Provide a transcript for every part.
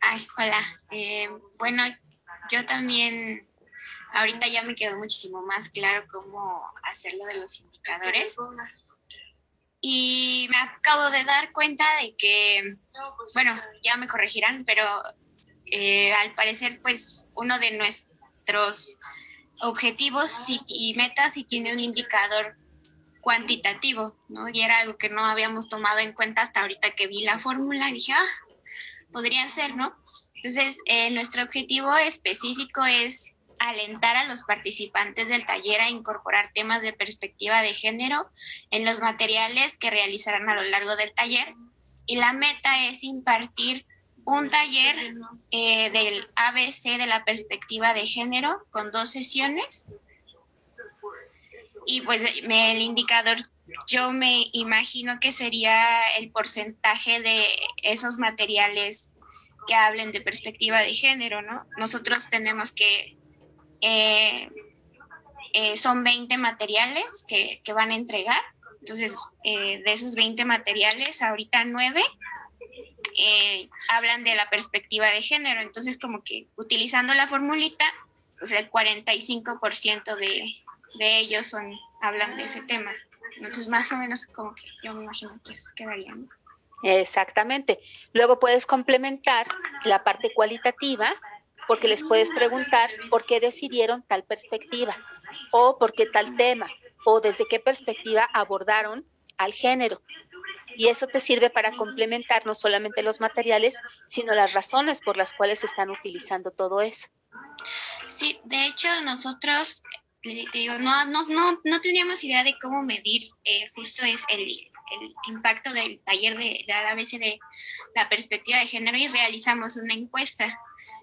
Ay, hola. Bueno, yo también, ahorita ya me quedó muchísimo más claro cómo hacerlo de los indicadores. Y me acabo de dar cuenta de que, bueno, ya me corregirán, pero al parecer, pues uno de nuestros objetivos y metas sí tiene un indicador cuantitativo, ¿no? Y era algo que no habíamos tomado en cuenta hasta ahorita que vi la fórmula y dije, podría ser, ¿no? Entonces, nuestro objetivo específico es alentar a los participantes del taller a incorporar temas de perspectiva de género en los materiales que realizarán a lo largo del taller. Y la meta es impartir un taller del ABC de la perspectiva de género con 2 sesiones. Y pues el indicador, yo me imagino que sería el porcentaje de esos materiales que hablen de perspectiva de género, ¿no? Nosotros tenemos que, eh, son 20 materiales que van a entregar. Entonces, de esos 20 materiales, ahorita 9 hablan de la perspectiva de género. Entonces, como que utilizando la formulita, pues el 45% de ellos hablan de ese tema. Entonces, más o menos como que yo me imagino que eso quedaría, ¿no? Exactamente. Luego puedes complementar la parte cualitativa porque les puedes preguntar por qué decidieron tal perspectiva o por qué tal tema o desde qué perspectiva abordaron al género. Y eso te sirve para complementar no solamente los materiales, sino las razones por las cuales están utilizando todo eso. Sí, de hecho nosotros, te digo, no teníamos idea de cómo medir justo es el impacto del taller de ABC de la perspectiva de género y realizamos una encuesta.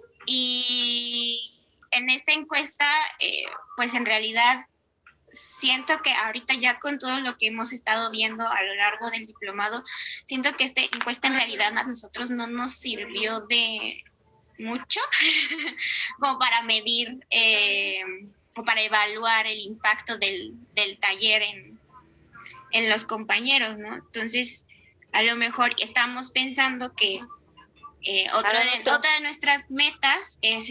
Y en esta encuesta, pues en realidad siento que ahorita ya con todo lo que hemos estado viendo a lo largo del diplomado, siento que esta encuesta en realidad a nosotros no nos sirvió de mucho como para medir o para evaluar el impacto del taller en los compañeros, ¿no? Entonces, a lo mejor estamos pensando que otra de nuestras metas es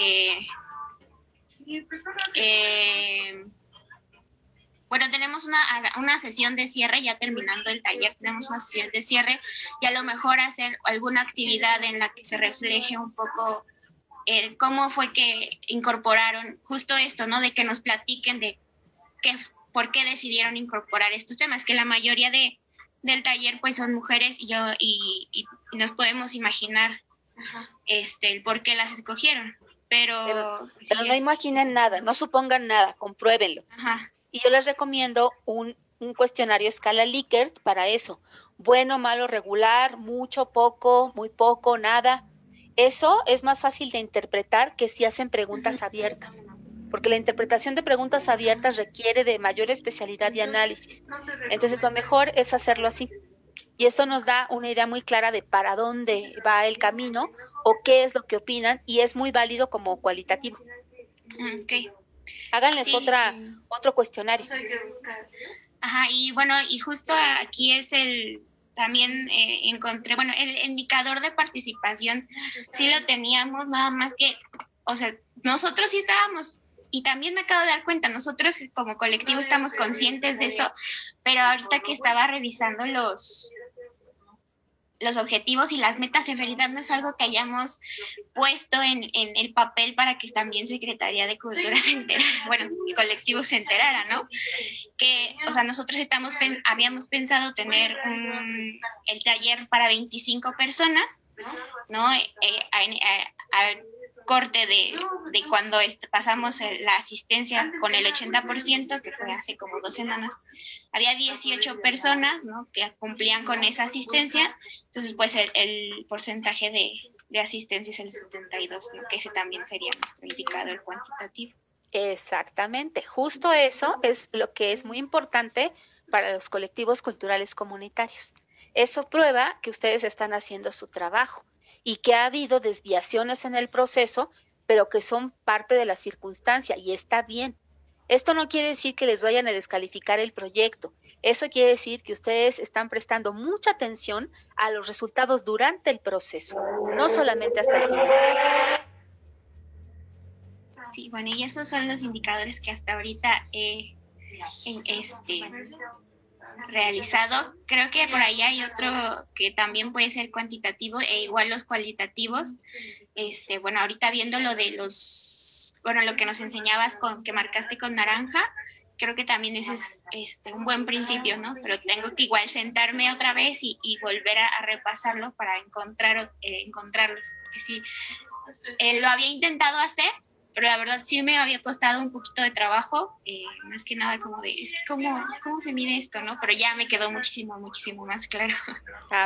eh, bueno, tenemos una sesión de cierre, ya terminando el taller, tenemos una sesión de cierre y a lo mejor hacer alguna actividad en la que se refleje un poco cómo fue que incorporaron justo esto, ¿no? De que nos platiquen de qué, por qué decidieron incorporar estos temas, que la mayoría del taller pues son mujeres y nos podemos imaginar el por qué las escogieron, Pero, pero pero sí no es... imaginen nada, no supongan nada, compruébenlo. Ajá. Y yo les recomiendo un cuestionario escala Likert para eso. Bueno, malo, regular, mucho, poco, muy poco, nada. Eso es más fácil de interpretar que si hacen preguntas abiertas, porque la interpretación de preguntas abiertas requiere de mayor especialidad y análisis. Entonces, lo mejor es hacerlo así. Y esto nos da una idea muy clara de para dónde va el camino o qué es lo que opinan y es muy válido como cualitativo. Ok. Háganles Sí. otro cuestionario. Ajá, y bueno, y justo aquí es también encontré, bueno, el indicador de participación sí lo teníamos, nada más que, o sea, nosotros sí estábamos, y también me acabo de dar cuenta, nosotros como colectivo estamos conscientes de eso, pero ahorita que estaba revisando los objetivos y las metas en realidad no es algo que hayamos puesto en el papel para que también Secretaría de Cultura se enterara, bueno, el colectivo se enterara, ¿no? Que, o sea, nosotros habíamos pensado tener el taller para 25 personas, ¿no? Al corte de cuando pasamos la asistencia con el 80%, que fue hace como 2 semanas, había 18 personas, ¿no? Que cumplían con esa asistencia, entonces pues el porcentaje de asistencia es el 72, ¿no? Que ese también sería nuestro indicador cuantitativo. Exactamente, justo eso es lo que es muy importante para los colectivos culturales comunitarios. Eso prueba que ustedes están haciendo su trabajo y que ha habido desviaciones en el proceso, pero que son parte de la circunstancia y está bien. Esto no quiere decir que les vayan a descalificar el proyecto, Eso quiere decir que ustedes están prestando mucha atención a los resultados durante el proceso, no solamente hasta el final. Sí, bueno, y esos son los indicadores que hasta ahorita realizado. Creo que por ahí hay otro que también puede ser cuantitativo e igual los cualitativos. Bueno, ahorita viendo lo de lo que nos enseñabas con que marcaste con naranja, creo que también ese es un buen principio, ¿no? Pero tengo que igual sentarme otra vez y volver a repasarlo para encontrarlos. Porque sí, lo había intentado hacer, pero la verdad sí me había costado un poquito de trabajo, más que nada como de, es que ¿cómo se mide esto, no? Pero ya me quedó muchísimo, muchísimo más claro. Ah,